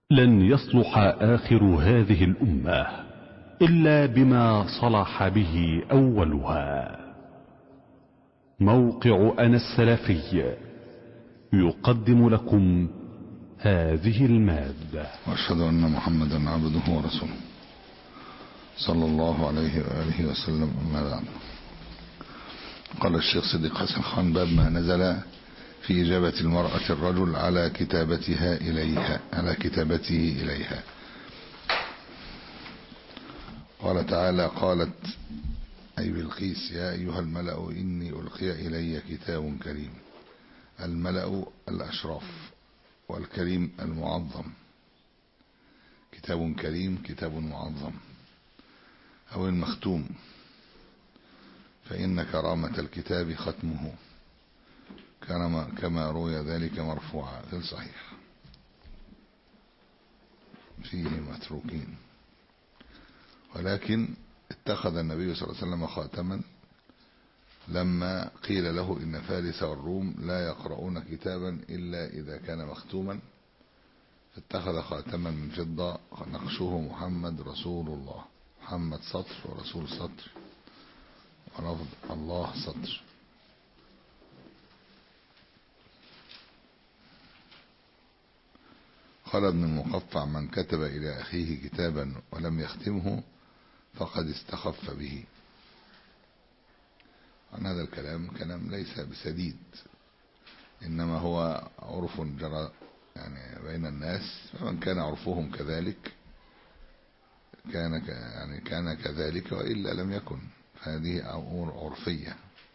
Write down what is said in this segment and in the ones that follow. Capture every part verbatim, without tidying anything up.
لن يصلح آخر هذه الأمة إلا بما صلح به أولها. موقع أنا السلفي يقدم لكم هذه المادة. وأشهد أن محمدا عبده ورسوله صلى الله عليه وآله وسلم. أما بعد، قال الشيخ صديق حسن خان: باب ما نزل في إجابة المرأة الرجل على كتابتها إليها على كتابته إليها. قال تعالى: قالت أي بلقيس: يا أيها الملأ إني ألقي إلي كتاب كريم. الملأ الأشراف، والكريم المعظم. كتاب كريم كتاب معظم، أو المختوم، فإن كرامة الكتاب ختمه، كما روي ذلك مرفوعا في الصحيح. فيه متروكين، ولكن اتخذ النبي صلى الله عليه وسلم خاتما لما قيل له إن فارس والروم لا يقرؤون كتابا إلا إذا كان مختوما، فاتخذ خاتما من فضة نقشه محمد رسول الله. محمد سطر ورسول سطر ولفظ الله سطر. قال ابن المقفع: من كتب إلى أخيه كتابا ولم يختمه فقد استخف به. عن هذا الكلام كلام ليس بسديد، إنما هو عرف جرى يعني بين الناس، فمن كان عرفهم كذلك كان يعني كان كذلك، وإلا لم يكن، فهذه أمور عرفية.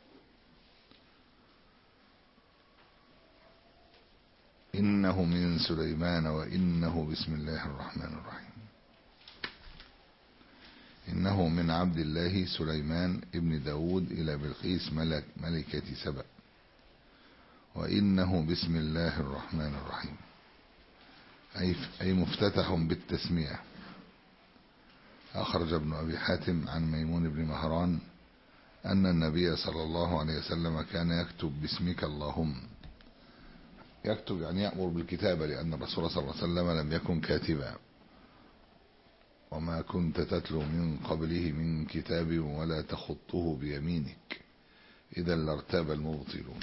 إنه من سليمان وإنه بسم الله الرحمن الرحيم. إنه من عبد الله سليمان ابن داود إلى بلقيس ملك ملكة سبأ، وإنه بسم الله الرحمن الرحيم، أي, أي مفتتح بالتسمية. أخرج ابن أبي حاتم عن ميمون بن مهران أن النبي صلى الله عليه وسلم كان يكتب باسمك اللهم. يكتب يعني يأمر بالكتابة، لأن الرسول صلى الله عليه وسلم لم يكن كاتبا، وما كنت تتلو من قبله من كتاب ولا تخطه بيمينك إذا لارتاب المبطلون.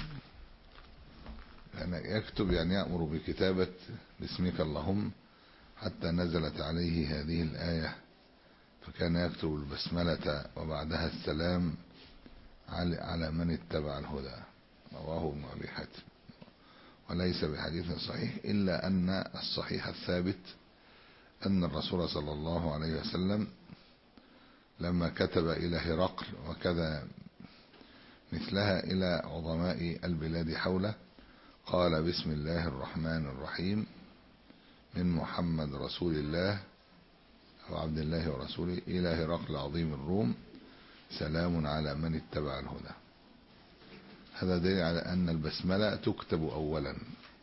يعني يكتب يعني يأمر بكتابة باسمك اللهم، حتى نزلت عليه هذه الآية، فكان يكتب البسملة وبعدها السلام على من اتبع الهدى. رواه ابن أبي حاتم، وليس بحديث صحيح، إلا أن الصحيح الثابت أن الرسول صلى الله عليه وسلم لما كتب إلى هرقل وكذا مثلها إلى عظماء البلاد حوله قال: بسم الله الرحمن الرحيم من محمد رسول الله أو عبد الله ورسوله إلى هرقل عظيم الروم، سلام على من اتبع الهدى. هذا دليل على أن البسملة تكتب أولا،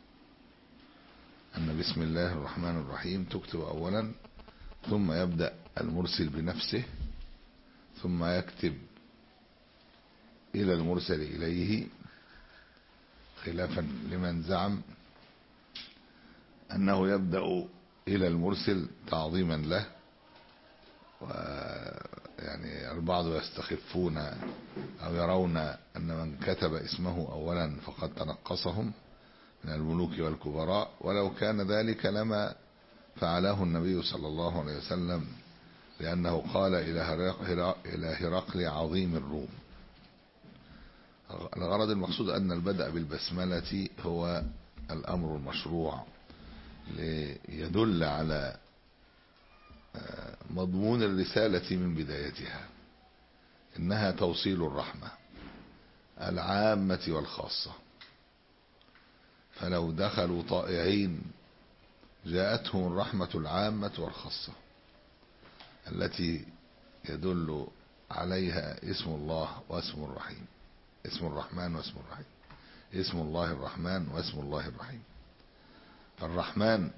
أن بسم الله الرحمن الرحيم تكتب أولا، ثم يبدأ المرسل بنفسه، ثم يكتب إلى المرسل إليه، خلافا لمن زعم أنه يبدأ إلى المرسل تعظيما له. ويعني البعض يستخفون أو يرون أن من كتب اسمه أولا فقد تنقصهم من الملوك والكبراء، ولو كان ذلك لما فعله النبي صلى الله عليه وسلم، لأنه قال إلى هرقل عظيم الروم. الغرض المقصود أن البدء بالبسملة هو الأمر المشروع، ليدل على مضمون الرسالة من بدايتها، إنها توصيل الرحمة العامة والخاصة، فلو دخلوا طائعين جاءتهم الرحمة العامة والخاصة التي يدل عليها اسم الله واسم الرحيم، اسم الرحمن واسم الرحيم، اسم الله الرحمن واسم الله الرحيم. فالرحمن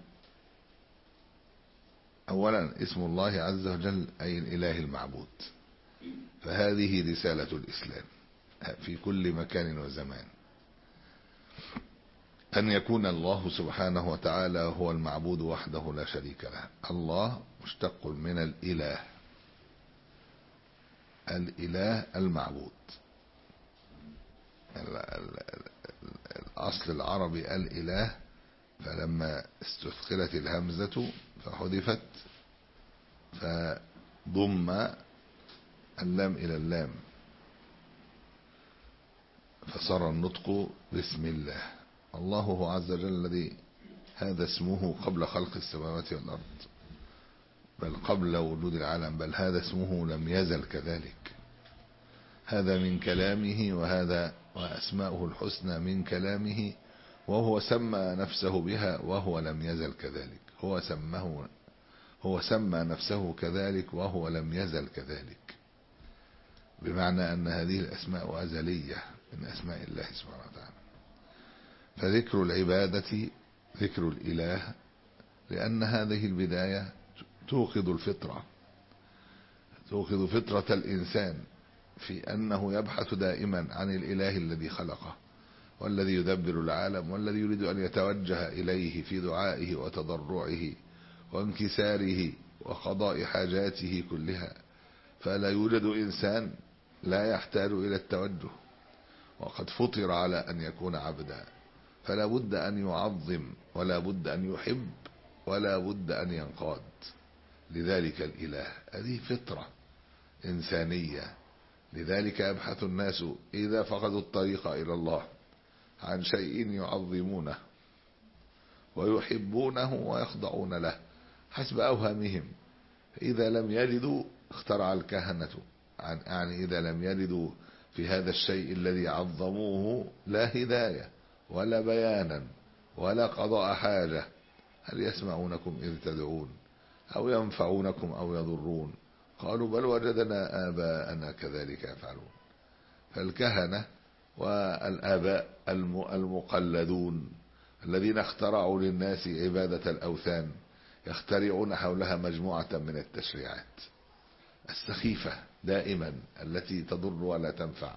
أولا اسم الله عز وجل أي الإله المعبود، فهذه رسالة الإسلام في كل مكان وزمان. أن يكون الله سبحانه وتعالى هو المعبود وحده لا شريك له. الله مشتق من الإله، الإله المعبود. الأصل العربي الإله، فلما استثقلت الهمزة فحذفت فضم اللام إلى اللام فصار النطق بسم الله. الله هو عز وجل الذي هذا اسمه قبل خلق السماوات والأرض، بل قبل وجود العالم، بل هذا اسمه لم يزل كذلك. هذا من كلامه، وهذا وأسماؤه الحسنى من كلامه، وهو سمى نفسه بها وهو لم يزل كذلك. هو سمه هو سمى نفسه كذلك وهو لم يزل كذلك، بمعنى أن هذه الأسماء أزلية من أسماء الله سبحانه وتعالى. فذكر العبادة ذكر الإله، لأن هذه البداية توقظ الفطرة، توقظ فطرة الإنسان في أنه يبحث دائما عن الإله الذي خلقه والذي يدبر العالم والذي يريد أن يتوجه إليه في دعائه وتضرعه وانكساره وقضاء حاجاته كلها. فلا يوجد إنسان لا يحتاج إلى التوجه، وقد فطر على أن يكون عبدا، فلا بد أن يعظم ولا بد أن يحب ولا بد أن ينقاد لذلك الإله. هذه فطرة إنسانية. لذلك يبحث الناس إذا فقدوا الطريق إلى الله عن شيء يعظمونه ويحبونه ويخضعون له حسب أوهامهم. إذا لم يجدوا اخترع الكهنة، يعني إذا لم يجدوا في هذا الشيء الذي عظموه لا هداية ولا بيانا ولا قضاء حاجة، هل يسمعونكم إذ تدعون أو ينفعونكم أو يضرون؟ قالوا بل وجدنا آباءنا كذلك يفعلون. فالكهنة والآباء المقلدون الذين اخترعوا للناس عبادة الأوثان يخترعون حولها مجموعة من التشريعات السخيفة دائما التي تضر ولا تنفع،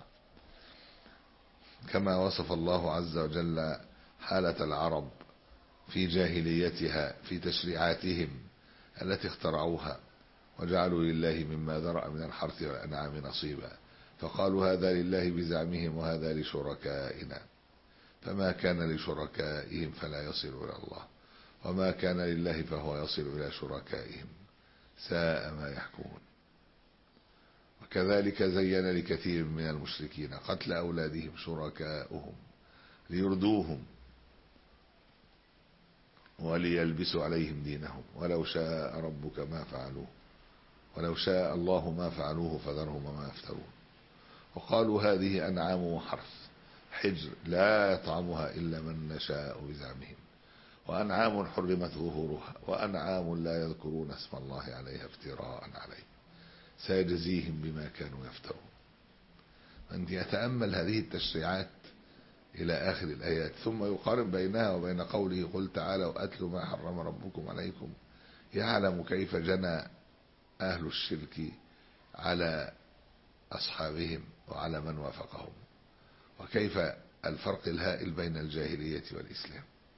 كما وصف الله عز وجل حالة العرب في جاهليتها في تشريعاتهم التي اخترعوها، وجعلوا لله مما ذرأ من الحرث والأنعام نصيبا، فقالوا هذا لله بزعمهم وهذا لشركائنا، فما كان لشركائهم فلا يصل إلى الله، وما كان لله فهو يصل إلى شركائهم، ساء ما يحكمون. وكذلك زين لكثير من المشركين قتل أولادهم شركاؤهم ليردوهم وليلبسوا عليهم دينهم ولو شاء ربك ما فعلوه ولو شاء الله ما فعلوه فذرهم وما يفترون. وقالوا هذه أنعام وحرث حجر لا يطعمها إلا من نشاء بزعمهم، وأنعام حرمت ظهورها وأنعام لا يذكرون اسم الله عليها افتراء عليه سيجزيهم بما كانوا يفترون. من يتأمل هذه التشريعات إلى آخر الآيات ثم يقارن بينها وبين قوله قل تعالوا أتلوا ما حرم ربكم عليكم، يعلم كيف جنى أهل الشرك على أصحابهم وعلى من وافقهم، وكيف الفرق الهائل بين الجاهلية والإسلام.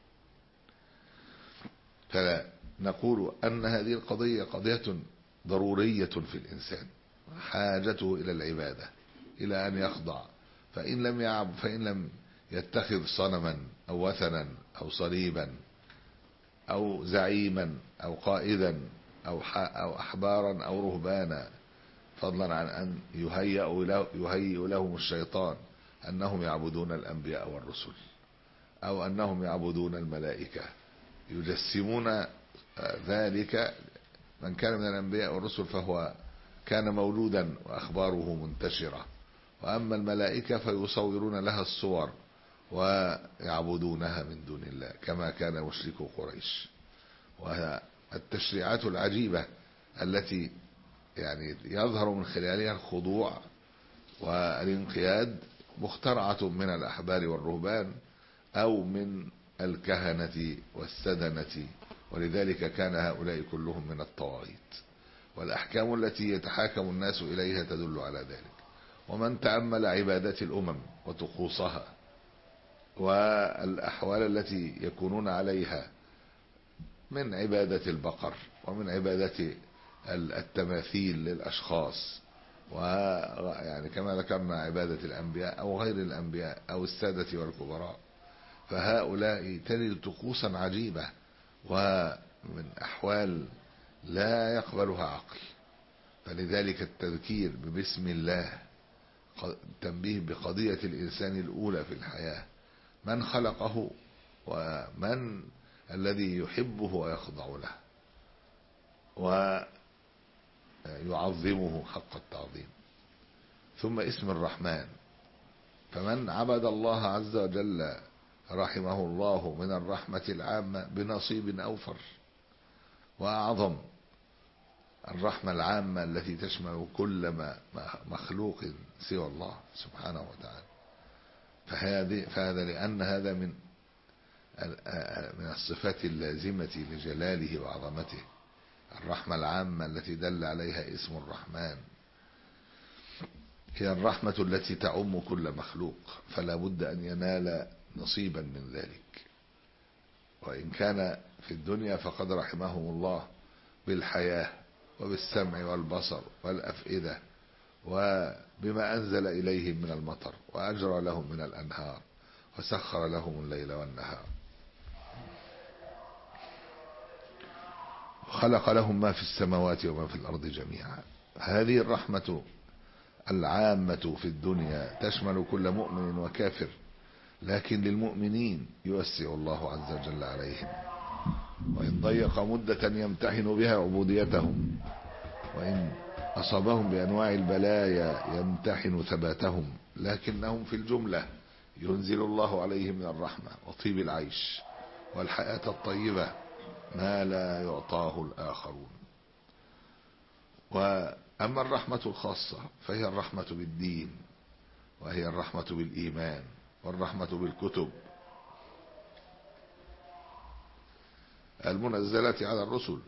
فلا نقول أن هذه القضية قضية ضرورية في الإنسان، حاجته إلى العبادة إلى أن يخضع، فإن لم يعب فإن لم يتخذ صنما أو وثنا أو صليبا أو زعيما أو قائدا أو أو أحبارا أو رهبانا، فضلا عن أن يهيئ لهم الشيطان أنهم يعبدون الأنبياء والرسل أو أنهم يعبدون الملائكة، يجسمون ذلك. من كان من الأنبياء والرسل فهو كان مولودا وأخباره منتشرة، وأما الملائكة فيصورون لها الصور ويعبدونها من دون الله كما كان مشركو قريش. والتشريعات العجيبة التي يعني يظهر من خلالها الخضوع والانقياد مخترعة من الأحبار والرهبان أو من الكهنة والسدنة، ولذلك كان هؤلاء كلهم من الطواغيت، والأحكام التي يتحاكم الناس إليها تدل على ذلك. ومن تأمل عبادات الأمم وطقوسها والأحوال التي يكونون عليها من عبادة البقر ومن عبادة التماثيل للأشخاص، ويعني كما ذكرنا عبادة الأنبياء أو غير الأنبياء أو السادة والكبراء، فهؤلاء تجد طقوسا عجيبة ومن أحوال لا يقبلها عقل. فلذلك التذكير ببسم الله تنبيه بقضية الإنسان الأولى في الحياة، من خلقه ومن الذي يحبه ويخضع له ويعظمه حق التعظيم. ثم اسم الرحمن، فمن عبد الله عز وجل رحمه الله من الرحمة العامة بنصيب أوفر وأعظم، الرحمة العامة التي تشمل كل ما مخلوق سوى الله سبحانه وتعالى. فهذا, فهذا لأن هذا من من الصفات اللازمة لجلاله وعظمته، الرحمة العامة التي دل عليها اسم الرحمن هي الرحمة التي تعم كل مخلوق، فلا بد أن ينال نصيبا من ذلك. وإن كان في الدنيا فقد رحمهم الله بالحياة وبالسمع والبصر والأفئدة وبما أنزل إليهم من المطر وأجرى لهم من الأنهار وسخر لهم الليل والنهار وخلق لهم ما في السماوات وما في الأرض جميعا. هذه الرحمة العامة في الدنيا تشمل كل مؤمن وكافر، لكن للمؤمنين يوسع الله عز وجل عليهم، وإن ضيق مدة يمتحن بها عبوديتهم، وإن أصابهم بأنواع البلايا يمتحن ثباتهم، لكنهم في الجملة ينزل الله عليهم من الرحمة وطيب العيش والحياة الطيبة ما لا يعطاه الآخرون. وأما الرحمة الخاصة فهي الرحمة بالدين، وهي الرحمة بالإيمان والرحمة بالكتب المنزلة على الرسل،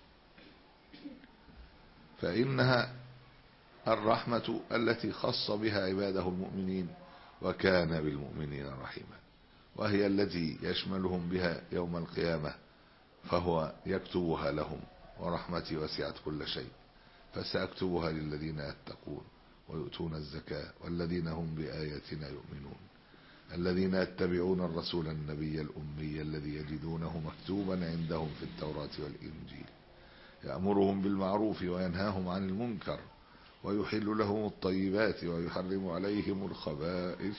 فإنها الرحمة التي خص بها عباده المؤمنين وكان بالمؤمنين رحيما، وهي التي يشملهم بها يوم القيامة، فهو يكتبها لهم، ورحمتي وسعت كل شيء فسأكتبها للذين يتقون ويؤتون الزكاة والذين هم بآياتنا يؤمنون، الذين يتبعون الرسول النبي الأمي الذي يجدونه مكتوبا عندهم في التوراة والإنجيل، يأمرهم بالمعروف وينهاهم عن المنكر ويحل لهم الطيبات ويحرم عليهم الخبائث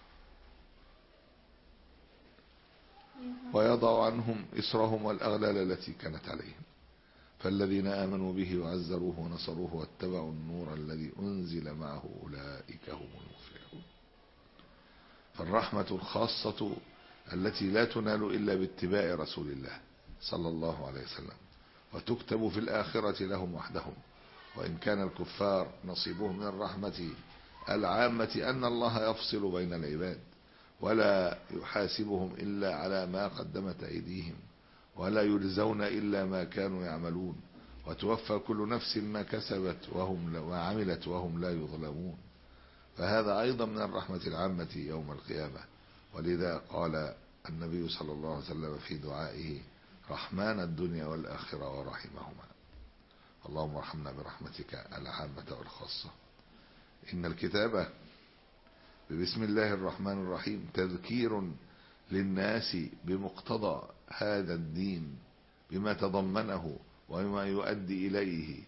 ويضع عنهم إسرهم والأغلال التي كانت عليهم، فالذين آمنوا به وعزروه ونصروه واتبعوا النور الذي أنزل معه أولئك هم المفلحون. فالرحمة الخاصة التي لا تنال إلا باتباع رسول الله صلى الله عليه وسلم، وتكتب في الآخرة لهم وحدهم. وإن كان الكفار نصيبهم من الرحمة العامة أن الله يفصل بين العباد ولا يحاسبهم إلا على ما قدمت أيديهم، ولا يجزون إلا ما كانوا يعملون، وتوفى كل نفس ما كسبت وهم ما عملت وهم لا يظلمون، فهذا أيضا من الرحمة العامة يوم القيامة. ولذا قال النبي صلى الله عليه وسلم في دعائه رحمن الدنيا والآخرة ورحمهما. اللهم ارحمنا برحمتك العامة والخاصة. إن الكتابة ببسم الله الرحمن الرحيم تذكير للناس بمقتضى هذا الدين بما تضمنه وما يؤدي إليه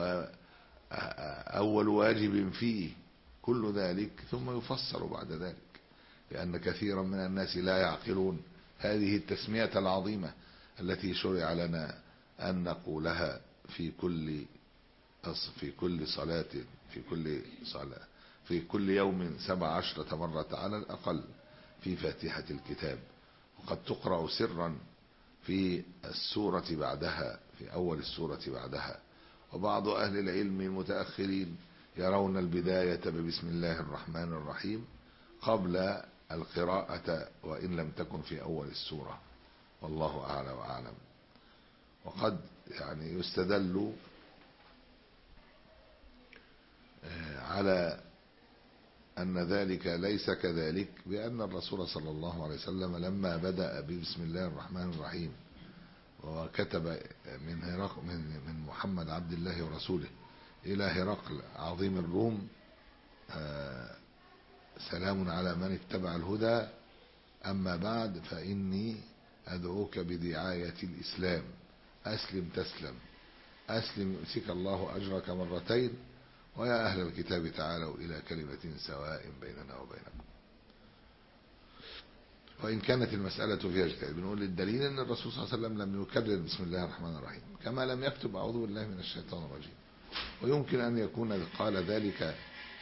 وأول واجب فيه كل ذلك، ثم يفسر بعد ذلك، لأن كثيرا من الناس لا يعقلون هذه التسمية العظيمة التي شرع لنا أن نقولها في كل في كل صلاة في كل صلاة في كل يوم سبع عشرة مرة على الأقل في فاتحة الكتاب، وقد تقرأ سرا في السورة بعدها في أول السورة بعدها. وبعض أهل العلم المتأخرين يرون البداية ببسم الله الرحمن الرحيم قبل القراءة وإن لم تكن في أول السورة، والله أعلى وأعلم. وقد يعني يستدل على أن ذلك ليس كذلك، بأن الرسول صلى الله عليه وسلم لما بدأ بسم الله الرحمن الرحيم وكتب من هرقل من محمد عبد الله ورسوله إلى هرقل عظيم الروم سلام على من اتبع الهدى، أما بعد فإني أدعوك بدعاية الإسلام، أسلم تسلم، أسلم يؤتك الله أجرك مرتين، ويا أهل الكتاب تعالوا إلى كلمة سواء بيننا وبينكم. وإن كانت المسألة فيها اجتهاد، بنقول للدليل أن الرسول صلى الله عليه وسلم لم يكرر بسم الله الرحمن الرحيم، كما لم يكتب أعوذ بالله من الشيطان الرجيم. ويمكن أن يكون قال ذلك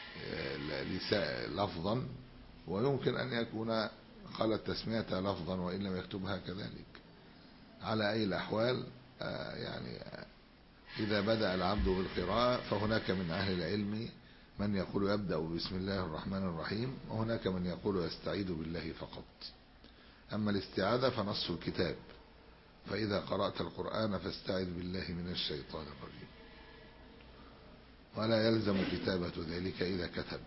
لفظا، ويمكن أن يكون قال التسمية لفظا وإن لم يكتبها كذلك. على أي الأحوال يعني إذا بدأ العبد بالقراءة فهناك من أهل العلم من يقول يبدأ بسم الله الرحمن الرحيم، وهناك من يقول يستعيذ بالله فقط. أما الاستعاذة فنص الكتاب، فإذا قرأت القرآن فاستعذ بالله من الشيطان الرجيم، ولا يلزم كتابة ذلك إذا كتب.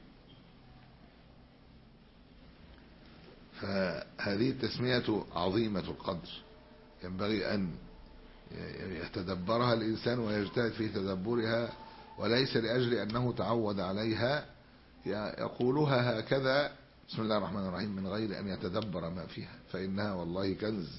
فهذه التسمية عظيمة القدر، ينبغي أن يتدبرها الإنسان ويجتهد في تدبرها، وليس لأجل أنه تعود عليها يقولها هكذا بسم الله الرحمن الرحيم من غير أن يتدبر ما فيها، فإنها والله كنز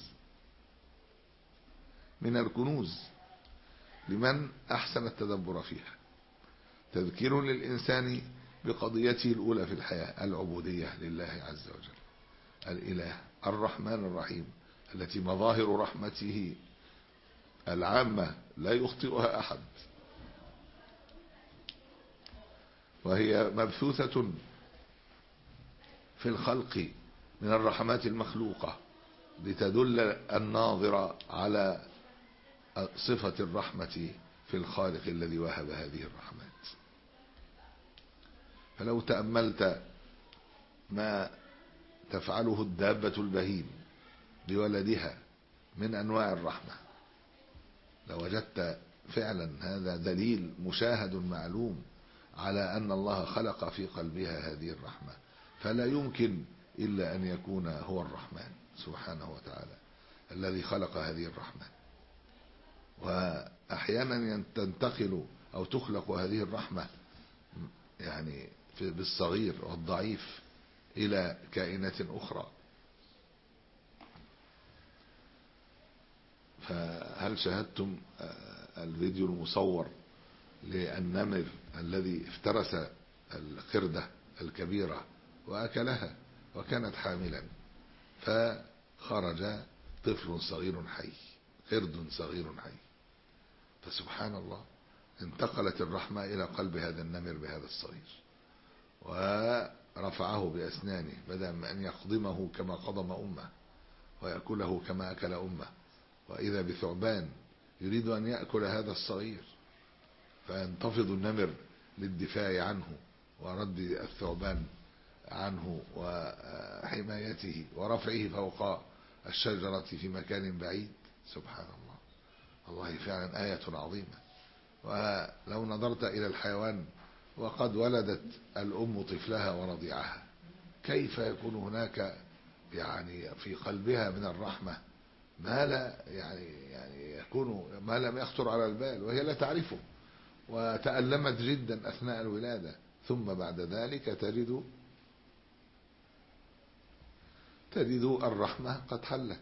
من الكنوز لمن أحسن التدبر فيها، تذكير للإنسان بقضيته الأولى في الحياة، العبودية لله عز وجل، الإله الرحمن الرحيم، التي مظاهر رحمته العامة لا يخطئها أحد، وهي مبثوثة في الخلق من الرحمات المخلوقة لتدل الناظر على صفة الرحمة في الخالق الذي وهب هذه الرحمات. فلو تأملت ما تفعله الدابة البهيم لولدها من أنواع الرحمة لوجدت فعلا هذا دليل مشاهد معلوم على أن الله خلق في قلبها هذه الرحمة، فلا يمكن إلا أن يكون هو الرحمن سبحانه وتعالى الذي خلق هذه الرحمة. وأحيانا تنتقل أو تخلق هذه الرحمة يعني بالصغير والضعيف إلى كائنات أخرى. فهل شاهدتم الفيديو المصور للنمر الذي افترس القردة الكبيرة وأكلها وكانت حاملا، فخرج طفل صغير حي، قرد صغير حي، فسبحان الله انتقلت الرحمة إلى قلب هذا النمر بهذا الصغير ورفعه بأسنانه بدلا من أن يقضمه كما قضم أمه ويأكله كما أكل أمه، وإذا بثعبان يريد أن يأكل هذا الصغير فينتفض النمر للدفاع عنه ورد الثعبان عنه وحمايته ورفعه فوق الشجرة في مكان بعيد. سبحان الله، والله فعلا آية عظيمة. ولو نظرت إلى الحيوان وقد ولدت الأم طفلها ورضيعها، كيف يكون هناك يعني في قلبها من الرحمة ما لا يعني يعني يكون ما لم يخطر على البال، وهي لا تعرفه، وتألمت جدا أثناء الولادة، ثم بعد ذلك تجد تجد الرحمة قد حلت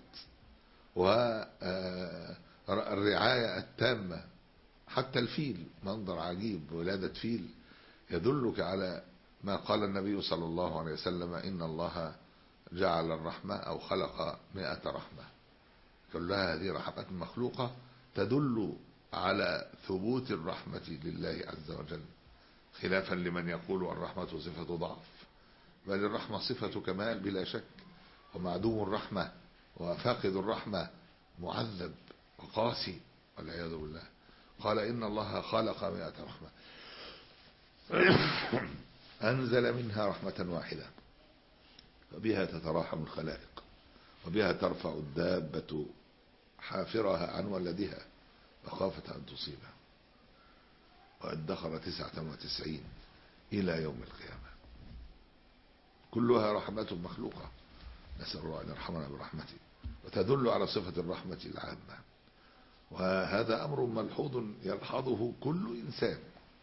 والرعاية التامة. حتى الفيل منظر عجيب، ولادة فيل يدلك على ما قال النبي صلى الله عليه وسلم إن الله جعل الرحمة أو خلق مئة رحمة، كلها هذه رحمة مخلوقة تدل على ثبوت الرحمة لله عز وجل، خلافا لمن يقول الرحمة صفة ضعف، بل الرحمة صفة كمال بلا شك، ومعدوم الرحمة وفاقد الرحمة معذب وقاسي والعياذ بالله. قال إن الله خلق مئة رحمة أنزل منها رحمة واحدة وبها تتراحم الخلائق، وبها ترفع الدابة حافرها عن ولدها مخافة أن تصيبها، وادخر تسعة وتسعين إلى يوم القيامة. كلها رحمة مخلوقة، نسأل الله أن يرحمنا برحمته، وتدل على صفة الرحمة العامة. وهذا أمر ملحوظ يلحظه كل إنسان.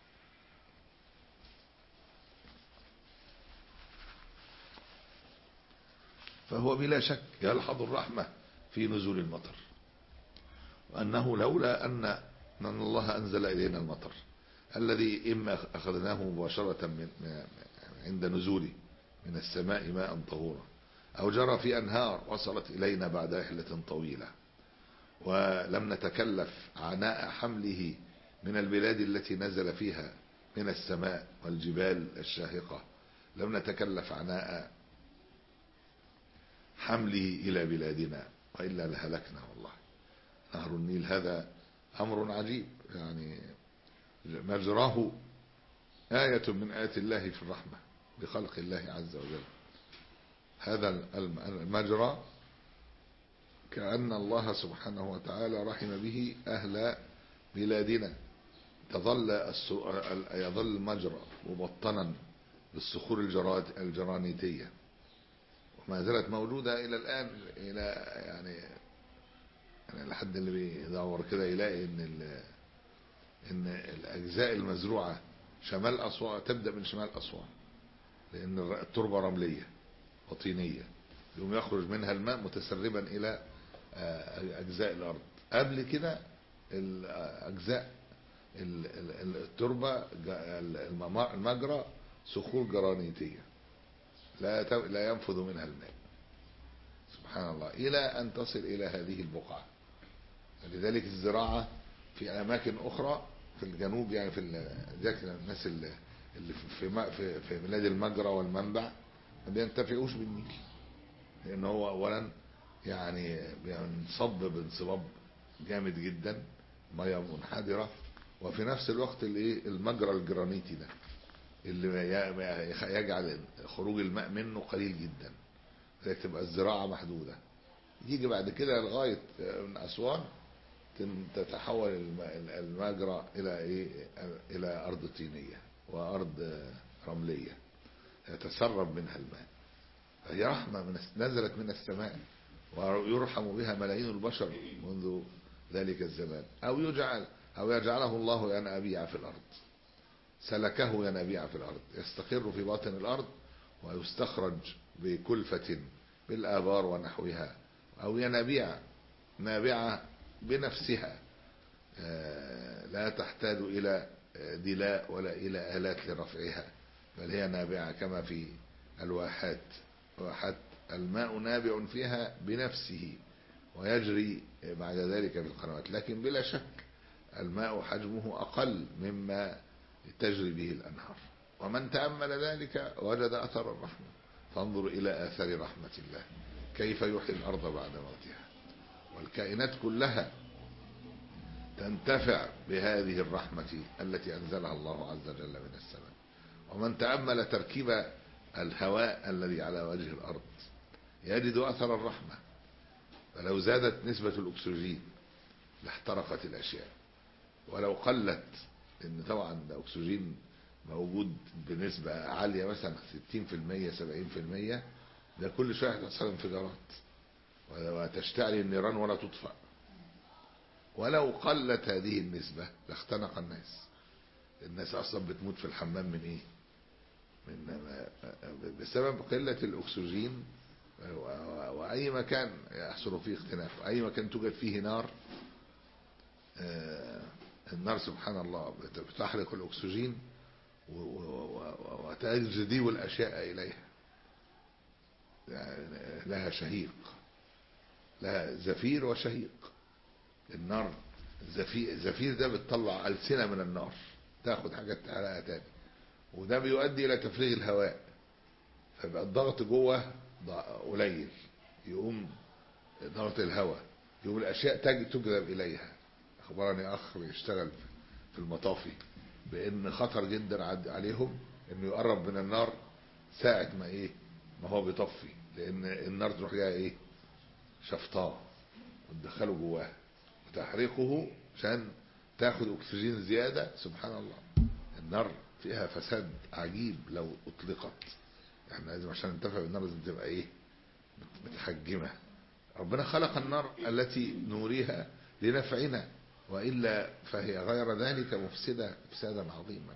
فهو بلا شك يلحظ الرحمة في نزول المطر، وأنه لولا أن أن الله أنزل إلينا المطر الذي إما أخذناه مباشرة من عند نزوله من السماء ماء طهورا، أو جرى في أنهار وصلت إلينا بعد رحلة طويلة، ولم نتكلف عناء حمله من البلاد التي نزل فيها من السماء والجبال الشاهقة، لم نتكلف عناء حمله إلى بلادنا، وإلا لهلكنا والله. نهر النيل هذا أمر عجيب، يعني مجراه آية من آيات الله في الرحمة بخلق الله عز وجل. هذا المجرى كأن الله سبحانه وتعالى رحم به أهل بلادنا. تظل يظل المجرى مبطنا بالصخور الجرانيتية، وما زالت موجودة إلى الآن، إلى يعني يعني لحد اللي بيدور كده يلاقي إن إن الأجزاء المزروعة شمال أسوان تبدأ من شمال أسوان، لأن التربة رملية وطينية، يوم يخرج منها الماء متسربا إلى أجزاء الأرض. قبل كده الأجزاء التربة المجرى صخور جرانيتية لا لا ينفذ منها الماء، سبحان الله، إلى أن تصل إلى هذه البقعة. لذلك الزراعة في أماكن أخرى في الجنوب، يعني في الناس اللي في في في بلاد المجرى والمنبع ما بينتفعوش بالنيل، لأن هو أولا يعني بينصب بانصباب جامد جدا، مياه منحدرة، وفي نفس الوقت الايه المجرى الجرانيتي ده اللي يجعل خروج الماء منه قليل جدا، لذلك تبقى الزراعة محدودة. يجي بعد كده لغاية من أسوان تتحول المجرى إلى إيه إلى أرض طينية وأرض رملية يتسرب منها الماء. هي رحمة من نزلت من السماء، ويرحم بها ملايين البشر منذ ذلك الزمان. أو يجعل أو يجعله الله ينابيع في الأرض، سلكه ينابيع في الأرض، يستقر في باطن الأرض ويستخرج بكلفة بالآبار ونحوها، أو ينابيع نابعة بنفسها لا تحتاج إلى دلاء ولا إلى آلات لرفعها، بل هي نابعة كما في الواحات. واحات الماء نابع فيها بنفسه ويجري بعد ذلك في القنوات، لكن بلا شك الماء حجمه أقل مما تجري به الأنهار. ومن تأمل ذلك وجد أثر الرحمة. فانظر إلى آثار رحمة الله، كيف يحيي الأرض بعد موتها، والكائنات كلها تنتفع بهذه الرحمة التي أنزلها الله عز وجل من السماء. ومن تأمل تركيب الهواء الذي على وجه الأرض يجد أثر الرحمة. فلو زادت نسبة الأكسجين لاحترقت الأشياء، ولو قلت، إن طبعا الأكسجين موجود بنسبة عالية مثلا ستين في المية سبعين في المية، ده كل شوية هتحصل انفجارات وتشتعل النيران ولا تطفأ. ولو قلت هذه النسبة لاختنق الناس. الناس أصلا بتموت في الحمام من إيه؟ من بسبب قلة الأكسجين. وأي مكان يحصل فيه اختناق، أي مكان توجد فيه نار، النار سبحان الله بتحرق الأكسجين وتجذب الأشياء إليها. يعني لها شهيق، لها زفير وشهيق. النار زفير, زفير ده بتطلع ألسنة من النار تاخد حاجات تحرقها تاني، وده بيؤدي إلى تفريغ الهواء، فبقى الضغط جوه قليل، يقوم ضغط الهواء، يقوم الأشياء تجذب إليها. أخبرني أخ بيشتغل في المطافي بأن خطر جدا عليهم إنه يقرب من النار ساعة ما إيه ما هو بيطفي، لأن النار تروح جايه إيه شفطاه وتدخله جواه وتحريقه عشان تاخد أكسجين زيادة. سبحان الله، النار فيها فساد عجيب لو أطلقت، يعني لازم عشان ننتفع بالنار لازم تبقى ايه متحجمة. ربنا خلق النار التي نوريها لنفعنا، وإلا فهي غير ذلك مفسدة إفسادا عظيما.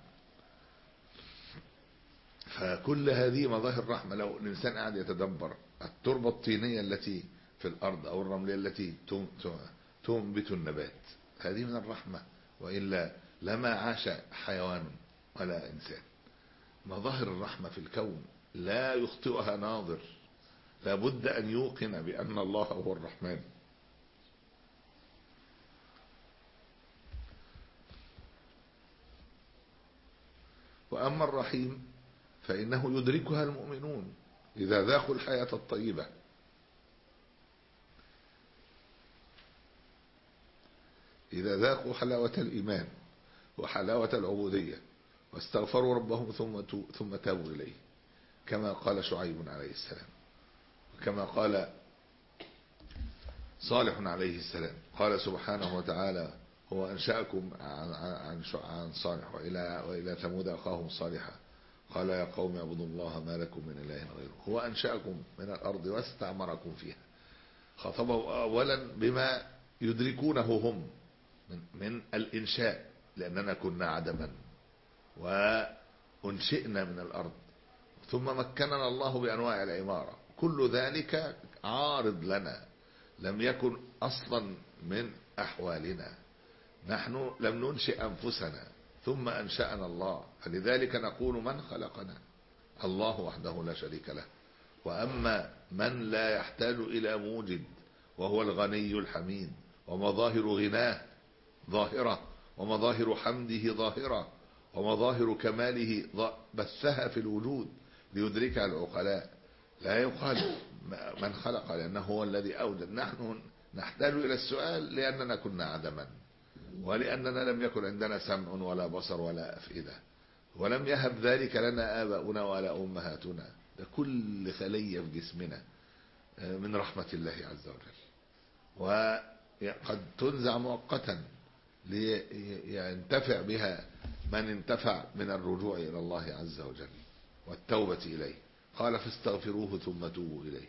فكل هذه مظاهر الرحمة. لو الإنسان قاعد يتدبر التربة الطينية التي في الأرض أو الرملية التي تنبت النبات، هذه من الرحمة، وإلا لما عاش حيوان ولا إنسان. مظاهر الرحمة في الكون لا يخطئها ناظر، لابد أن يوقن بأن الله هو الرحمن. وأما الرحيم فإنه يدركها المؤمنون إذا ذاقوا الحياة الطيبة. إذا ذاقوا حلاوة الإيمان وحلاوة العبودية واستغفروا ربهم ثم ثم تابوا إليه، كما قال شعيب عليه السلام، وكما قال صالح عليه السلام. قال سبحانه وتعالى: هو أنشأكم عن عن عن صالح وإلى وإلى ثمود أخاهم صالحا قال يا قوم اعبدوا الله ما لكم من إله غيره هو أنشأكم من الأرض واستعمركم فيها. خاطبه أولا بما يدركونه هم من, من الإنشاء، لأننا كنا عدما وأنشئنا من الأرض، ثم مكننا الله بأنواع العمارة. كل ذلك عارض لنا، لم يكن أصلا من أحوالنا. نحن لم ننشئ أنفسنا ثم أنشأنا الله، فلذلك نقول من خلقنا؟ الله وحده لا شريك له. وأما من لا يحتاج إلى موجد وهو الغني الحميد، ومظاهر غناه ظاهرة ومظاهر حمده ظاهرة ومظاهر كماله بثها في الوجود ليدركها العقلاء، لا يقال من خلق، لأنه هو الذي أوجد. نحن نحتاج إلى السؤال لأننا كنا عدما، ولأننا لم يكن عندنا سمع ولا بصر ولا أفئدة، ولم يهب ذلك لنا آباؤنا ولا أمهاتنا. ده كل خلية في جسمنا من رحمة الله عز وجل، وقد تنزع مؤقتا لينتفع بها من انتفع من الرجوع إلى الله عز وجل والتوبة إليه. قال فاستغفروه ثم توبوا إليه.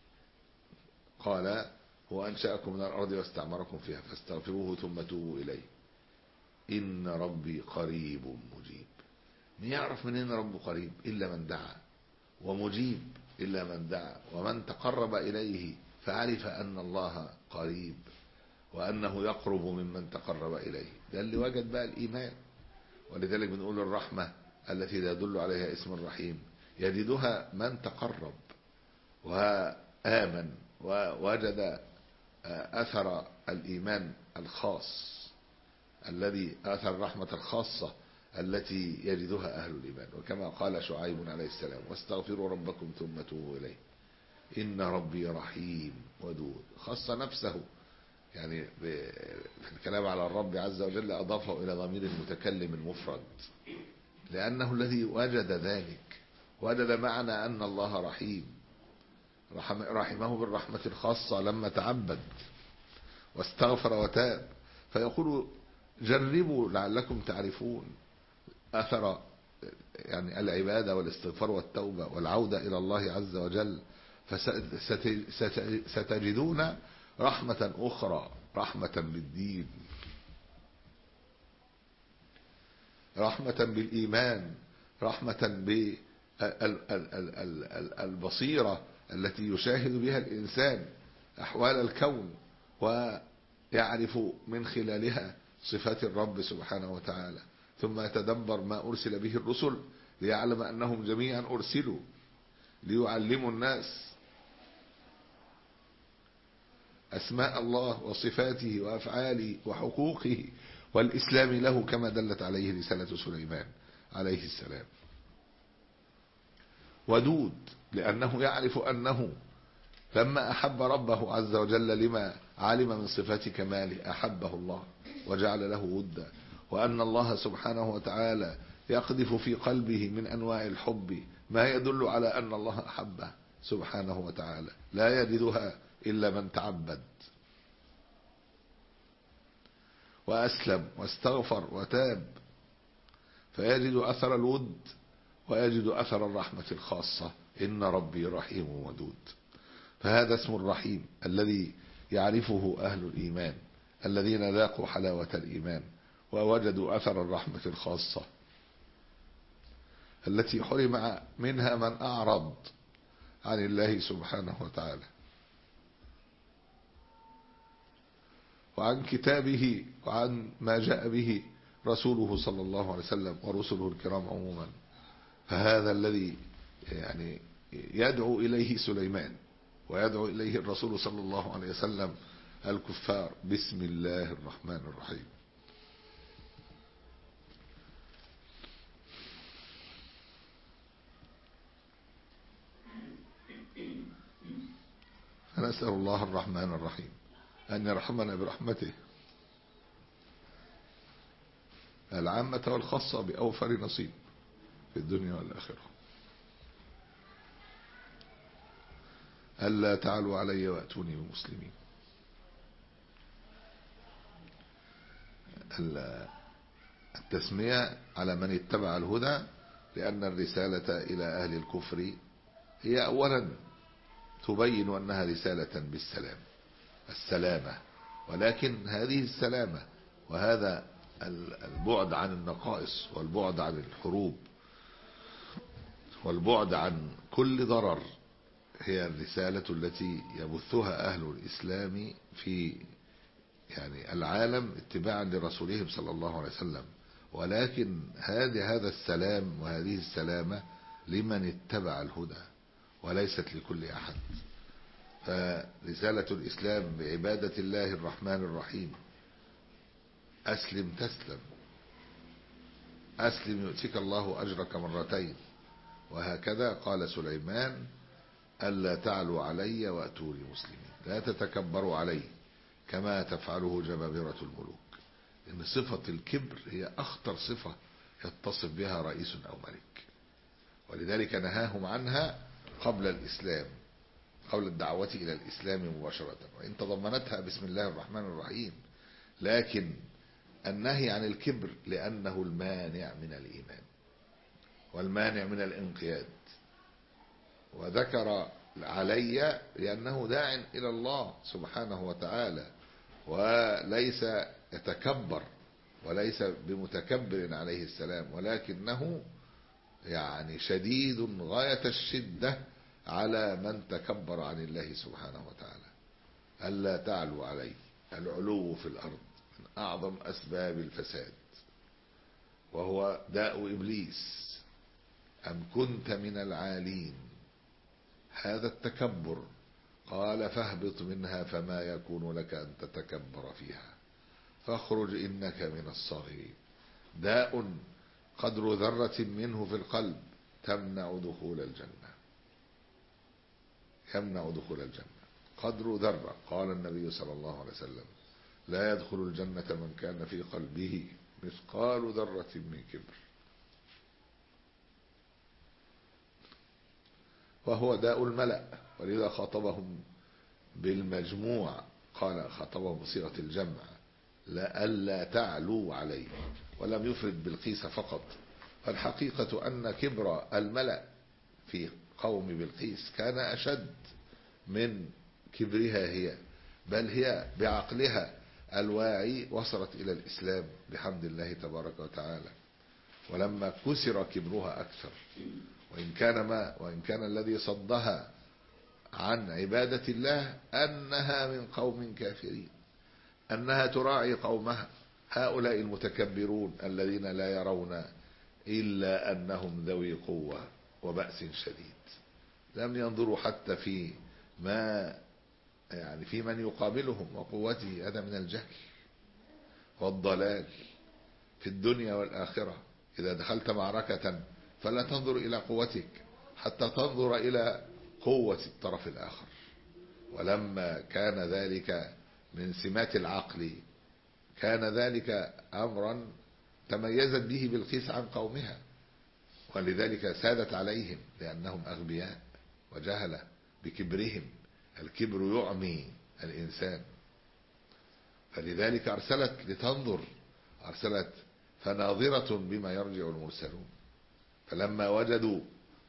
قال هو أنشأكم من الأرض واستعمركم فيها فاستغفروه ثم توبوا إليه إن ربي قريب مجيب. من يعرف منين ربه قريب؟ إلا من دعا، ومجيب إلا من دعا، ومن تقرب إليه فعرف أن الله قريب وأنه يقرب ممن تقرب إليه. ده اللي وجد بقى الإيمان. ولذلك بنقول الرحمة التي يدل عليها اسم الرحيم يجدها من تقرب وآمن ووجد أثر الإيمان الخاص، الذي أثر الرحمة الخاصة التي يجدها أهل الإيمان. وكما قال شعيب عليه السلام واستغفروا ربكم ثم توبوا إليه إن ربي رحيم ودود. خص نفسه، يعني في الكلام على الرب عز وجل أضافه إلى ضمير المتكلم المفرد، لأنه الذي وجد ذلك، وجد معنى أن الله رحيم، رحمه بالرحمة الخاصة لما تعبد واستغفر وتاب. فيقول جربوا لعلكم تعرفون أثر يعني العبادة والاستغفار والتوبة والعودة إلى الله عز وجل، فستجدون رحمة أخرى، رحمة بالدين، رحمة بالإيمان، رحمة بالبصيرة التي يشاهد بها الإنسان أحوال الكون ويعرف من خلالها صفات الرب سبحانه وتعالى، ثم يتدبر ما أرسل به الرسل ليعلم أنهم جميعا أرسلوا ليعلموا الناس أسماء الله وصفاته وأفعاله وحقوقه والإسلام له كما دلت عليه رسالة سليمان عليه السلام. ودود لأنه يعرف أنه لما أحب ربه عز وجل لما علم من صفات كماله أحبه الله وجعل له ودا، وأن الله سبحانه وتعالى يقذف في قلبه من أنواع الحب ما يدل على أن الله أحبه سبحانه وتعالى، لا يجدها إلا من تعبد وأسلم واستغفر وتاب، فيجد أثر الود ويجد أثر الرحمة الخاصة إن ربي رحيم ودود. فهذا اسم الرحيم الذي يعرفه أهل الإيمان الذين ذاقوا حلاوة الإيمان ووجدوا أثر الرحمة الخاصة التي حرم منها من أعرض عن الله سبحانه وتعالى وعن كتابه وعن ما جاء به رسوله صلى الله عليه وسلم ورسله الكرام عموما. فهذا الذي يعني يدعو إليه سليمان ويدعو إليه الرسول صلى الله عليه وسلم الكفار بسم الله الرحمن الرحيم. فنسأل الله الرحمن الرحيم أن يرحمنا برحمته العامة والخاصة بأوفر نصيب في الدنيا والآخرة. ألا تعلوا علي وأتوني بمسلمين. التسمية على من اتبع الهدى لأن الرسالة إلى أهل الكفر هي أولا تبين أنها رسالة بالسلام السلامة، ولكن هذه السلامة وهذا البعد عن النقائص والبعد عن الحروب والبعد عن كل ضرر هي الرسالة التي يبثها أهل الإسلام في يعني العالم اتباعا لرسولهم صلى الله عليه وسلم. ولكن هذه هذا السلام وهذه السلامة لمن اتبع الهدى وليست لكل أحد. فرسالة الإسلام بعبادة الله الرحمن الرحيم أسلم تسلم، أسلم يؤتيك الله أجرك مرتين. وهكذا قال سليمان ألا تعلوا علي وأتوني مسلمين، لا تتكبروا علي كما تفعله جبابرة الملوك. إن صفة الكبر هي أخطر صفة يتصف بها رئيس أو ملك، ولذلك نهاهم عنها قبل الإسلام قبل الدعوة إلى الإسلام مباشرة، وإن تضمنتها بسم الله الرحمن الرحيم، لكن النهي عن الكبر لأنه المانع من الإيمان والمانع من الانقياد. وذكر علي لأنه داع إلى الله سبحانه وتعالى وليس يتكبر وليس بمتكبر عليه السلام، ولكنه يعني شديد غاية الشدة على من تكبر عن الله سبحانه وتعالى. ألا تعلوا علي، العلو في الأرض من أعظم أسباب الفساد وهو داء إبليس. أم كنت من العالين، هذا التكبر. قال فاهبط منها فما يكون لك أن تتكبر فيها فاخرج إنك من الصاغرين. داء قدر ذرة منه في القلب تمنع دخول الجنة، يمنع دخول الجنة قدر ذرة. قال النبي صلى الله عليه وسلم لا يدخل الجنة من كان في قلبه مثقال ذرة من كبر. وهو داء الملأ، ولذا خاطبهم بالمجموع، قال خاطبهم بصيغة الجمع لألا تعلوا عليه، ولم يفرد بالقيس فقط. فالحقيقة أن كبر الملأ في قوم بلقيس كان أشد من كبرها هي، بل هي بعقلها الواعي وصلت إلى الإسلام بحمد الله تبارك وتعالى، ولما كسر كبرها أكثر. وإن كان ما وإن كان الذي صدها عن عبادة الله أنها من قوم كافرين، أنها تراعي قومها، هؤلاء المتكبرون الذين لا يرون إلا أنهم ذوي قوة وبأس شديد، لم ينظروا حتى في ما يعني في من يقابلهم وقوته. هذا من الجهل والضلال في الدنيا والآخرة. إذا دخلت معركة فلا تنظر إلى قوتك حتى تنظر إلى قوة الطرف الآخر. ولما كان ذلك من سمات العقل كان ذلك أمرا تميزت به بلقيس عن قومها، ولذلك سادت عليهم لأنهم أغبياء وجهلة بكبرهم. الكبر يعمي الإنسان، فلذلك أرسلت لتنظر، أرسلت فناظرة بما يرجع المرسلون. فلما وجدوا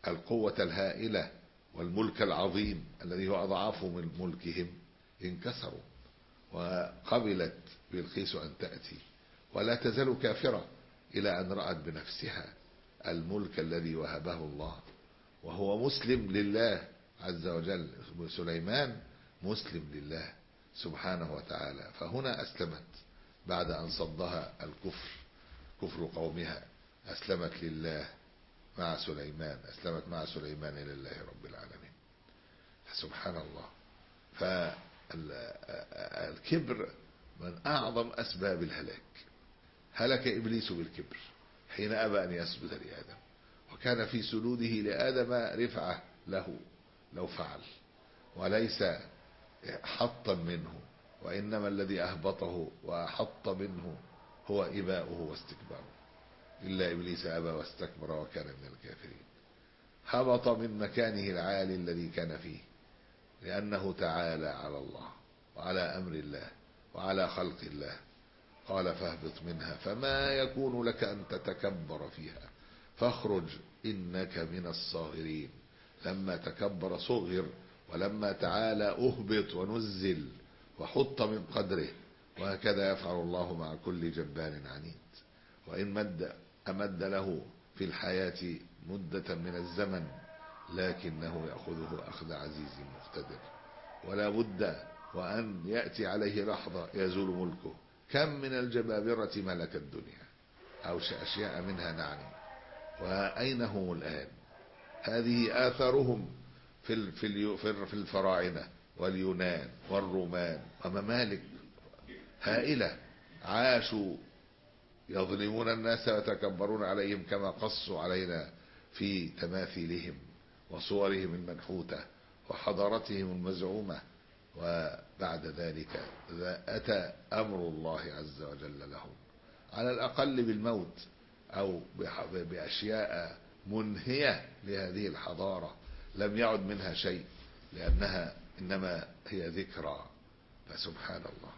القوة الهائلة والملك العظيم الذي هو أضعاف من ملكهم انكسروا، وقبلت بلقيس أن تأتي، ولا تزال كافرة إلى أن رأت بنفسها الملك الذي وهبه الله، وهو مسلم لله عز وجل. سليمان مسلم لله سبحانه وتعالى، فهنا أسلمت بعد أن صدها الكفر، كفر قومها، أسلمت لله مع سليمان، أسلمت مع سليمان لله رب العالمين. سبحان الله. فالكبر من أعظم أسباب الهلاك. هلك إبليس بالكبر حين أبى أن يسجد لآدم، وكان في سجوده لآدم رفعة له لو فعل، وليس حطا منه، وإنما الذي أهبطه وأحط منه هو إباؤه واستكباره، إلا إبليس أبى واستكبر وكان من الكافرين. هبط من مكانه العالي الذي كان فيه لأنه تعالى على الله وعلى أمر الله وعلى خلق الله. قال فاهبط منها فما يكون لك أن تتكبر فيها فاخرج إنك من الصاغرين. لما تكبر صغر، ولما تعالى أهبط ونزل وحط من قدره، وهكذا يفعل الله مع كل جبار عنيد. وإن مد أمد له في الحياة مدة من الزمن، لكنه يأخذه أخذ عزيز مقتدر، ولا بد وأن يأتي عليه لحظة يزول ملكه. كم من الجبابرة ملك الدنيا أو أشياء منها نعني، وأين هم الآن؟ هذه آثارهم في في الفراعنة واليونان والرومان، وممالك هائلة عاشوا يظلمون الناس ويتكبرون عليهم، كما قصوا علينا في تماثيلهم وصورهم المنحوتة وحضارتهم المزعومة. وبعد ذلك أتى أمر الله عز وجل لهم على الأقل بالموت أو بأشياء منهية لهذه الحضارة لم يعد منها شيء، لأنها إنما هي ذكرى. فسبحان الله،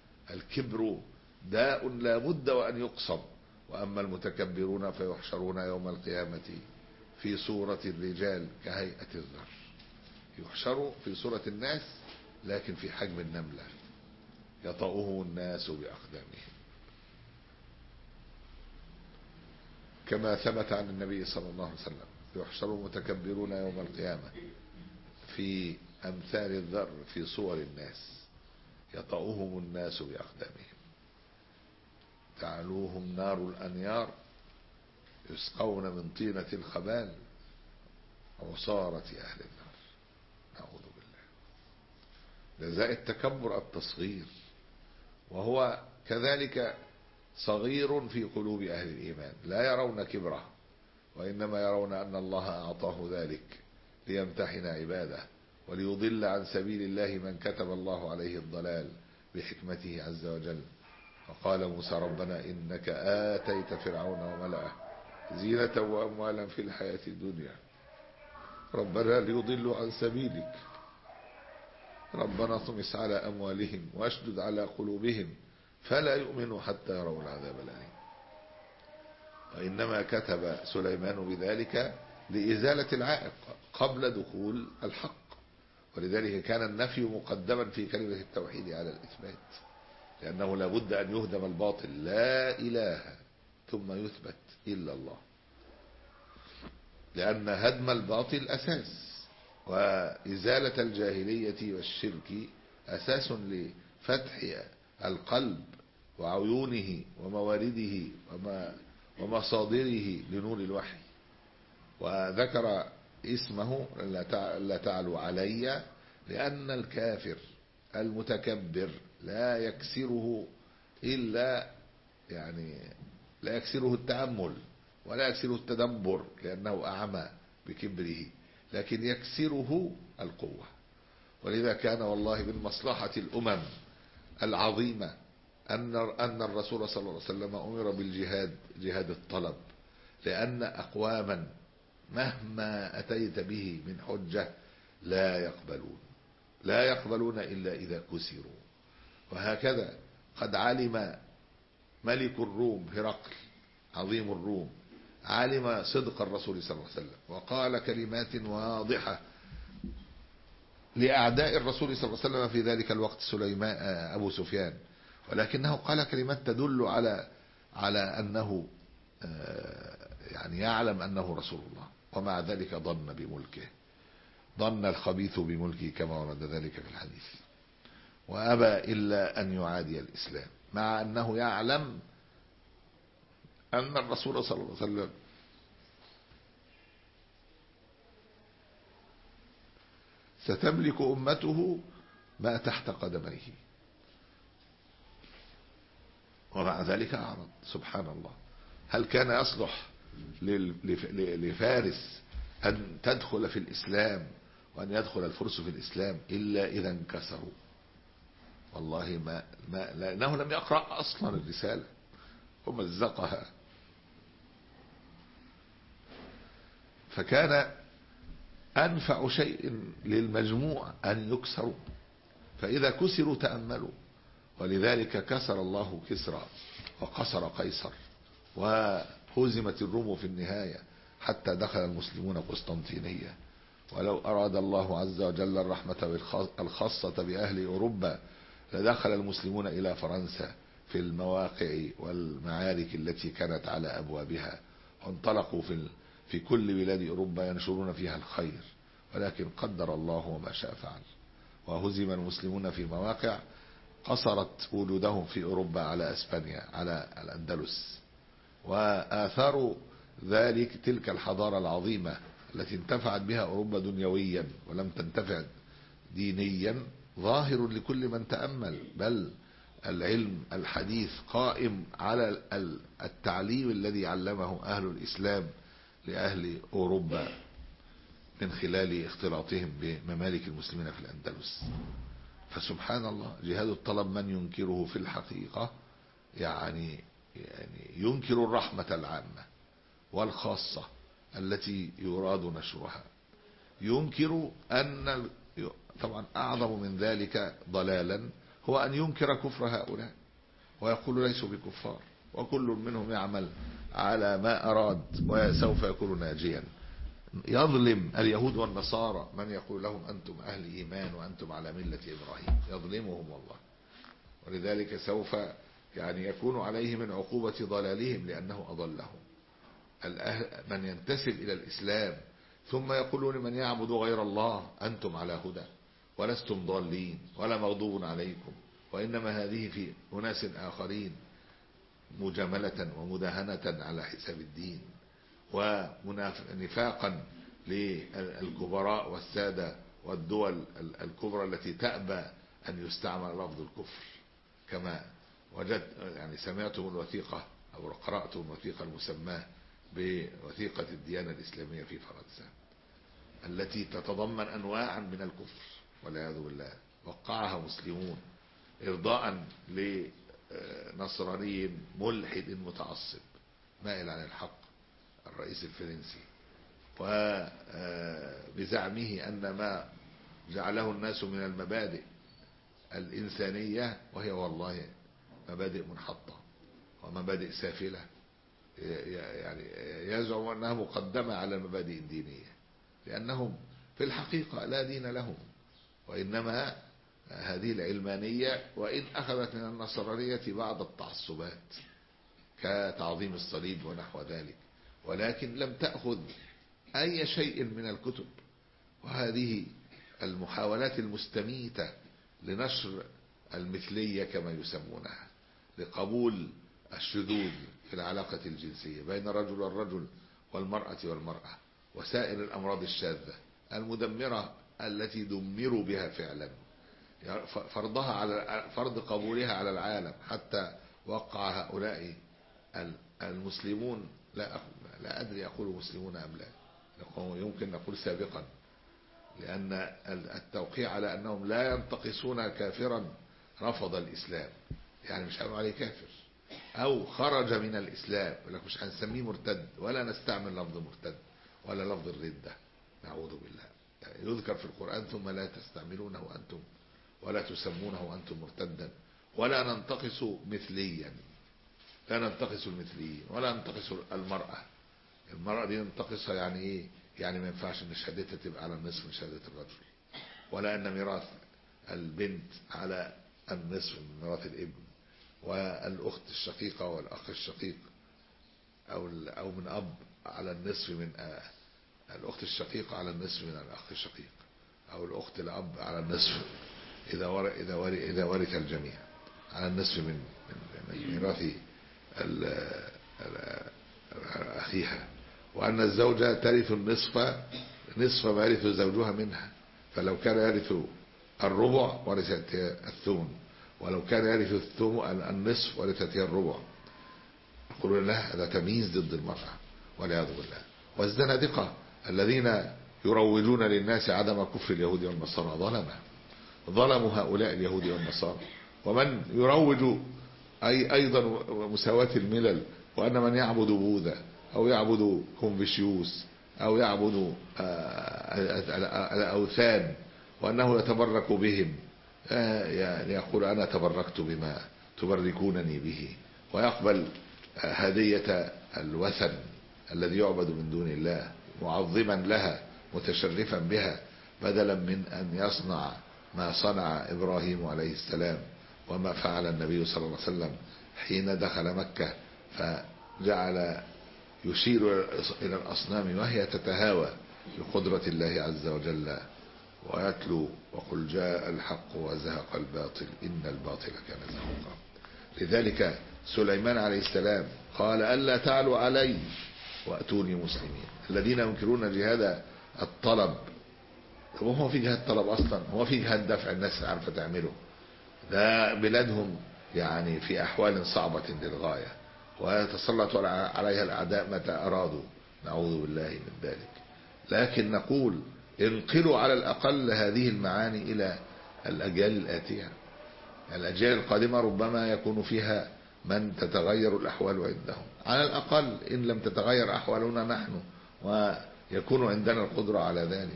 الكبر داء لا بد وأن يقصم. وأما المتكبرون فيحشرون يوم القيامة في صورة الرجال كهيئة الذر، يحشروا في صورة الناس لكن في حجم النملة، يطأهم الناس بأقدامهم، كما ثبت عن النبي صلى الله عليه وسلم يحشر المتكبرون يوم القيامة في أمثال الذر في صور الناس، يطأهم الناس بأقدامهم، تعلوهم نار الأنيار، يسقون من طينة الخبال، عصارة أهل النار، نعوذ بالله. جزاء التكبر التصغير، وهو كذلك صغير في قلوب أهل الإيمان، لا يرون كبره، وإنما يرون أن الله أعطاه ذلك ليمتحن عباده وليضل عن سبيل الله من كتب الله عليه الضلال بحكمته عز وجل. فقال موسى ربنا إنك آتيت فرعون وملأه زينة وأموالا في الحياة الدنيا ربنا ليضلوا عن سبيلك ربنا اطمس على أموالهم واشدد على قلوبهم فلا يؤمنوا حتى يروا العذاب الأليم. وإنما كتب سليمان بذلك لإزالة العائق قبل دخول الحق، ولذلك كان النفي مقدما في كلمة التوحيد على الإثبات، لأنه لا بد أن يهدم الباطل، لا إله ثم يثبت إلا الله، لأن هدم الباطل أساس، وإزالة الجاهلية والشرك أساس لفتح القلب وعيونه وموارده ومصادره لنور الوحي. وذكر اسمه لا تعلو علي، لأن الكافر المتكبر لا يكسره إلا يعني لا يكسره التأمل ولا يكسره التدبر، لأنه أعمى بكبره، لكن يكسره القوة. ولذا كان والله من مصلحة الأمم العظيمة أن أن الرسول صلى الله عليه وسلم أمر بالجهاد، جهاد الطلب، لأن أقواما مهما أتيت به من حجة لا يقبلون لا يقبلون إلا إذا كسروا. وهكذا قد علم ملك الروم هرقل عظيم الروم علم صدق الرسول صلى الله عليه وسلم وقال كلمات واضحة لأعداء الرسول صلى الله عليه وسلم في ذلك الوقت سليمان أبو سفيان، ولكنه قال كلمات تدل على على أنه يعني يعلم أنه رسول الله، ومع ذلك ظن بملكه، ظن الخبيث بملكه كما ورد ذلك في الحديث، وأبى إلا أن يعادي الإسلام مع أنه يعلم أن الرسول صلى الله عليه وسلم ستملك أمته ما تحت قدميه، ومع ذلك أعرض. سبحان الله، هل كان يصلح لفارس أن تدخل في الإسلام وأن يدخل الفرس في الإسلام إلا إذا انكسروا؟ والله ما, ما لأنه لم يقرأ أصلا الرسالة ومزقها، فكان أنفع شيء للمجموع أن يكسروا، فإذا كسروا تأملوا، ولذلك كسر الله كسرى وقصر قيصر وهزمت الروم في النهاية حتى دخل المسلمون قسطنطينية. ولو أراد الله عز وجل الرحمة الخاصة بأهل أوروبا لدخل المسلمون إلى فرنسا في المواقع والمعارك التي كانت على أبوابها، وانطلقوا في في كل بلاد أوروبا ينشرون فيها الخير، ولكن قدر الله وما شاء فعل، وهزم المسلمون في مواقع قصرت وجودهم في أوروبا على أسبانيا، على الأندلس، وآثار ذلك تلك الحضارة العظيمة التي انتفعت بها أوروبا دنيويا ولم تنتفع دينيا ظاهر لكل من تأمل. بل العلم الحديث قائم على التعليم الذي علمه أهل الإسلام لأهل أوروبا من خلال اختلاطهم بممالك المسلمين في الأندلس. فسبحان الله، جهاد الطلب من ينكره في الحقيقة يعني يعني ينكر الرحمة العامة والخاصة التي يراد نشرها، ينكر أن طبعا أعظم من ذلك ضلالا هو أن ينكر كفر هؤلاء ويقول ليسوا بكفار، وكل منهم يعمل على ما أراد وسوف يكون ناجيا. يظلم اليهود والنصارى من يقول لهم أنتم أهل إيمان وأنتم على ملة إبراهيم، يظلمهم والله، ولذلك سوف يعني يكون عليه من عقوبة ضلالهم لأنه أضلهم. من ينتسب إلى الإسلام ثم يقول لمن يعبد غير الله أنتم على هدى ولستم ضالين ولا مغضوب عليكم، وإنما هذه في أناس آخرين مجاملة ومداهنة على حساب الدين ونفاقا للكبراء والسادة والدول الكبرى التي تأبى أن يستعمل لفظ الكفر. كما وجدت يعني سمعتم الوثيقة أو قرأتم الوثيقة المسماة بوثيقة الديانة الإسلامية في فرنسا التي تتضمن أنواعا من الكفر والعياذ بالله، وقعها مسلمون إرضاء لنصراني ملحد متعصب مائل عن الحق الرئيس الفرنسي، وبزعمه أن ما جعله الناس من المبادئ الإنسانية وهي والله مبادئ منحطة ومبادئ سافلة، يعني يزعم أنها مقدمة على المبادئ الدينية، لأنهم في الحقيقة لا دين لهم، وإنما هذه العلمانية وإن أخذت من النصرانية بعض التعصبات كتعظيم الصليب ونحو ذلك، ولكن لم تأخذ أي شيء من الكتب. وهذه المحاولات المستميتة لنشر المثلية كما يسمونها، لقبول الشذوذ في العلاقة الجنسية بين الرجل والرجل والمرأة والمرأة وسائر الأمراض الشاذة المدمرة التي دمروا بها فعلا، فرضها على فرض قبولها على العالم، حتى وقع هؤلاء المسلمون، لا لا أدري أقول مسلمون أم لا، يمكن نقول سابقا، لأن التوقيع على أنهم لا ينتقصون كافرا رفض الإسلام، يعني مش هنقول عليه كافر أو خرج من الإسلام، ولكن مش هنسميه مرتد ولا نستعمل لفظ مرتد ولا لفظ الردة، نعوذ بالله. يعني يذكر في القرآن ثم لا تستعملونه أنتم ولا تسمونه أنتم مرتدا، ولا ننتقص مثليا، لا ننتقص المثليين ولا ننتقص المرأة المرأة دي ننتقصها يعني ايه؟ يعني ما ينفعش ان شهادتها تبقى على النصف من شهادة الرجل، ولا ان ميراث البنت على النصف من ميراث الابن، والأخت الشقيقة والأخ الشقيق أو أو من أب على النصف من الأخت الشقيقة على النصف من الأخ الشقيق، أو الأخت الأب على النصف إذا ورث إذا ورث إذا ورث الجميع على النصف من من ميراث أخيها، وأن الزوجة ترث النصف نصف ما يرث زوجها منها، فلو كان يرث الربع ورثت الثمن، ولو كان يرث الثمن النصف ورثت هي الربع. يقولون له هذا تمييز ضد المرأة والعياذ بالله. والزنادقة الذين يروجون للناس عدم كفر اليهود والنصارى ظلمة ظلموا هؤلاء اليهود والنصارى. ومن يروج أي أيضا مساواة الملل، وأن من يعبد بوذا أو يعبد كونفوشيوس أو يعبد الأوثان وأنه يتبرك بهم، يعني يقول أنا تبركت بما تبركونني به، ويقبل هدية الوثن الذي يعبد من دون الله معظما لها متشرفا بها، بدلا من أن يصنع ما صنع إبراهيم عليه السلام وما فعل النبي صلى الله عليه وسلم حين دخل مكة، فجعل يشير إلى الأصنام وهي تتهاوى بقدرة الله عز وجل ويتلو وقل جاء الحق وزهق الباطل إن الباطل كان زهوقا. لذلك سليمان عليه السلام قال ألا تعلوا علي وأتوني مسلمين. الذين ينكرون جهاد الطلب، هو في جهاد طلب أصلا؟ هو في جهاد دفع؟ الناس عارفة تعمله، ده بلادهم يعني في أحوال صعبة للغاية، ويتسلط عليها الأعداء متى أرادوا، نعوذ بالله من ذلك. لكن نقول انقلوا على الأقل هذه المعاني إلى الأجيال الآتية. الأجيال القادمة ربما يكون فيها من تتغير الأحوال عندهم، على الأقل إن لم تتغير أحوالنا نحن ويكون عندنا القدرة على ذلك.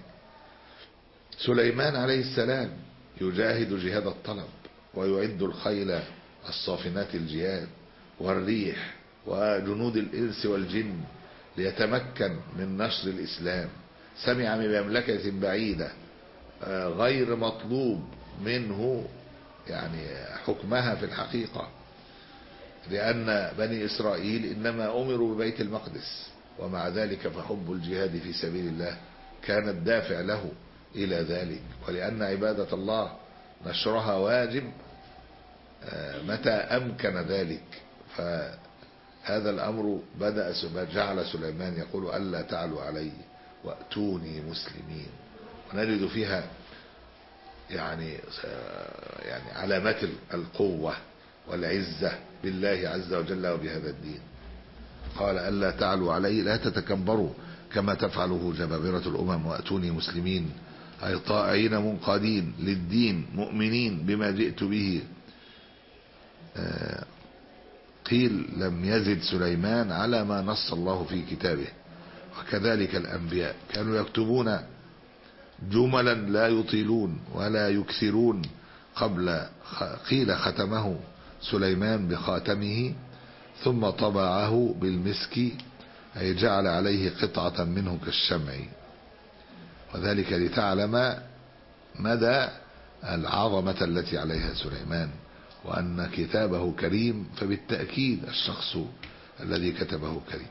سليمان عليه السلام يجاهد جهاد الطلب ويعد الخيل الصافنات الجياد والريح وجنود الإنس والجن ليتمكن من نشر الإسلام. سمع من مملكة بعيدة غير مطلوب منه يعني حكمها في الحقيقة، لأن بني إسرائيل إنما أمروا ببيت المقدس، ومع ذلك فحب الجهاد في سبيل الله كان الدافع له إلى ذلك، ولأن عبادة الله نشرها واجب متى أمكن ذلك. فهذا الأمر بدأ جعل سليمان يقول ألا تعلوا علي وأتوني مسلمين، ونجد فيها يعني يعني علامات القوة والعزة بالله عز وجل وبهذا الدين. قال ألا تعلوا علي، لا تتكبروا كما تفعله جبابرة الأمم، وأتوني مسلمين أي طائعين منقادين للدين مؤمنين بما جئت به. قيل لم يزد سليمان على ما نص الله في كتابه، وكذلك الأنبياء كانوا يكتبون جملا لا يطيلون ولا يكثرون. قبل قيل ختمه سليمان بخاتمه ثم طبعه بالمسك، أي جعل عليه قطعة منه كالشمع، وذلك لتعلم مدى العظمة التي عليها سليمان، وأن كتابه كريم، فبالتأكيد الشخص الذي كتبه كريم.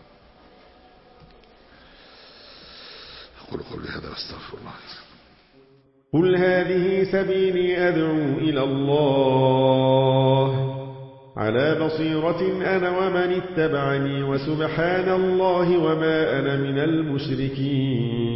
أقول قولي هذا واستغفر الله. قل هذه سبيلي أدعو إلى الله على بصيرة أنا ومن اتبعني، وسبحان الله وما أنا من المشركين.